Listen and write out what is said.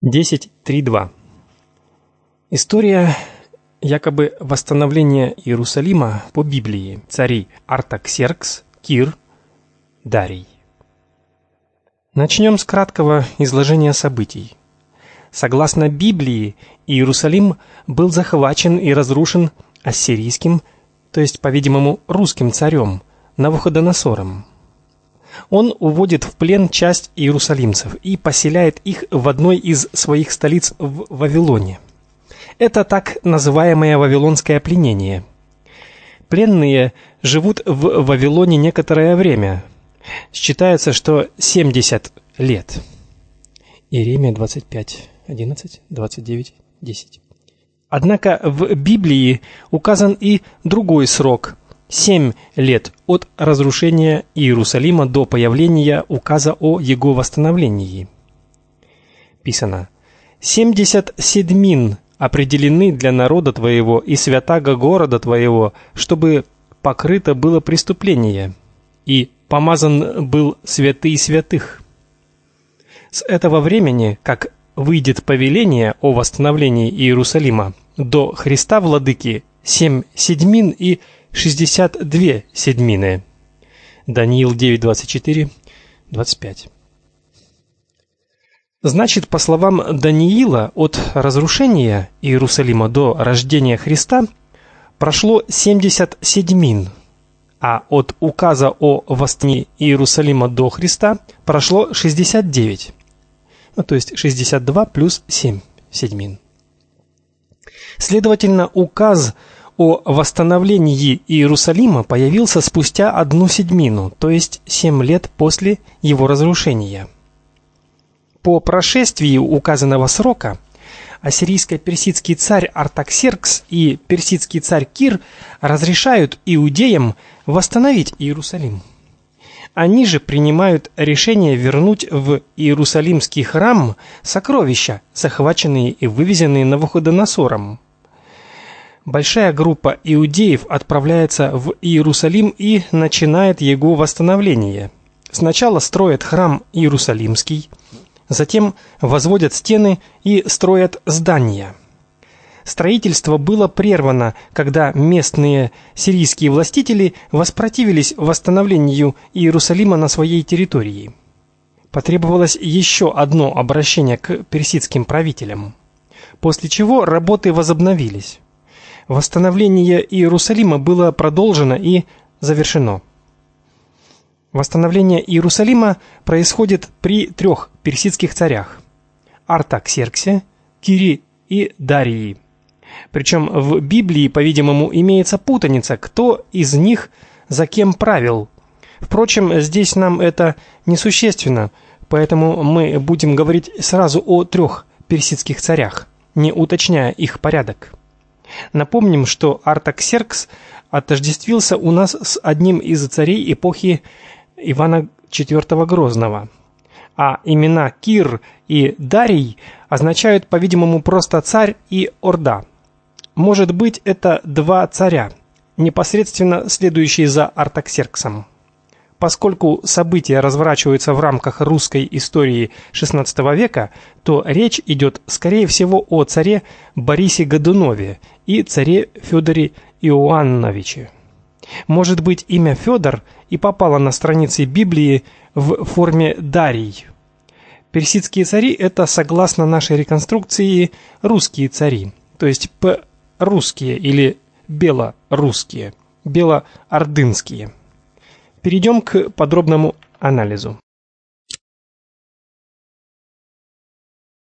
10.3.2. История якобы восстановления Иерусалима по Библии. Цари Артаксеркс, Кир, Дарий. Начнем с краткого изложения событий. Согласно Библии, Иерусалим был захвачен и разрушен ассирийским, то есть, по-видимому, русским царем Навуходоносором. Он уводит в плен часть иерусалимцев и поселяет их в одной из своих столиц в Вавилоне. Это так называемое вавилонское пленение. Пленные живут в Вавилоне некоторое время. Считается, что 70 лет. Иеремия 25:11, 29:10. Однако в Библии указан и другой срок – 7 лет от разрушения Иерусалима до появления указа о его восстановлении. Писано: 70 седьмин определены для народа твоего и святаго города твоего, чтобы покрыто было преступление, и помазан был святый святых. С этого времени, как выйдет повеление о восстановлении Иерусалима, до Христа Владыки 7 седьмин и 62 седьмины. Даниил 9:24, 25. Значит, по словам Даниила, от разрушения Иерусалима до рождения Христа прошло 70 седьмин, а от указа о восстановлении Иерусалима до Христа прошло 69, то есть 62 плюс 7 седьмин. Следовательно, указ о восстановлении Иерусалима появился спустя 1 седьмину, то есть 7 лет после его разрушения. По прошествии указанного срока ассирийско-персидский царь Артаксеркс и персидский царь Кир разрешают иудеям восстановить Иерусалим. Они же принимают решение вернуть в Иерусалимский храм сокровища, захваченные и вывезенные Навуходоносором. Большая группа иудеев отправляется в Иерусалим и начинает его восстановление. Сначала строят храм Иерусалимский, затем возводят стены и строят здания. Строительство было прервано, когда местные сирийские властители воспротивились восстановлению Иерусалима на своей территории. Потребовалось еще одно обращение к персидским правителям, после чего работы возобновились. Восстановление Иерусалима было продолжено и завершено. Восстановление Иерусалима происходит при 3 персидских царях – Артаксерксе, Кире и Дарии. Причем в Библии, по-видимому, имеется путаница, кто из них за кем правил. Впрочем, здесь нам это несущественно, поэтому мы будем говорить сразу о 3 персидских царях, не уточняя их порядок. Напомним, что Артаксеркс отождествился у нас с одним из царей эпохи Ивана IV Грозного, а имена Кир и Дарий означают, по-видимому, просто царь и орда. Может быть, это 2 царя, непосредственно следующие за Артаксерксом. Поскольку события разворачиваются в рамках русской истории XVI века, то речь идет, скорее всего, о царе Борисе Годунове и царе Федоре Иоанновиче. Может быть, имя Федор и попало на страницы Библии в форме Дарий. Персидские цари – это, согласно нашей реконструкции, русские цари, то есть русские или белорусские, белоордынские. Перейдем к подробному анализу.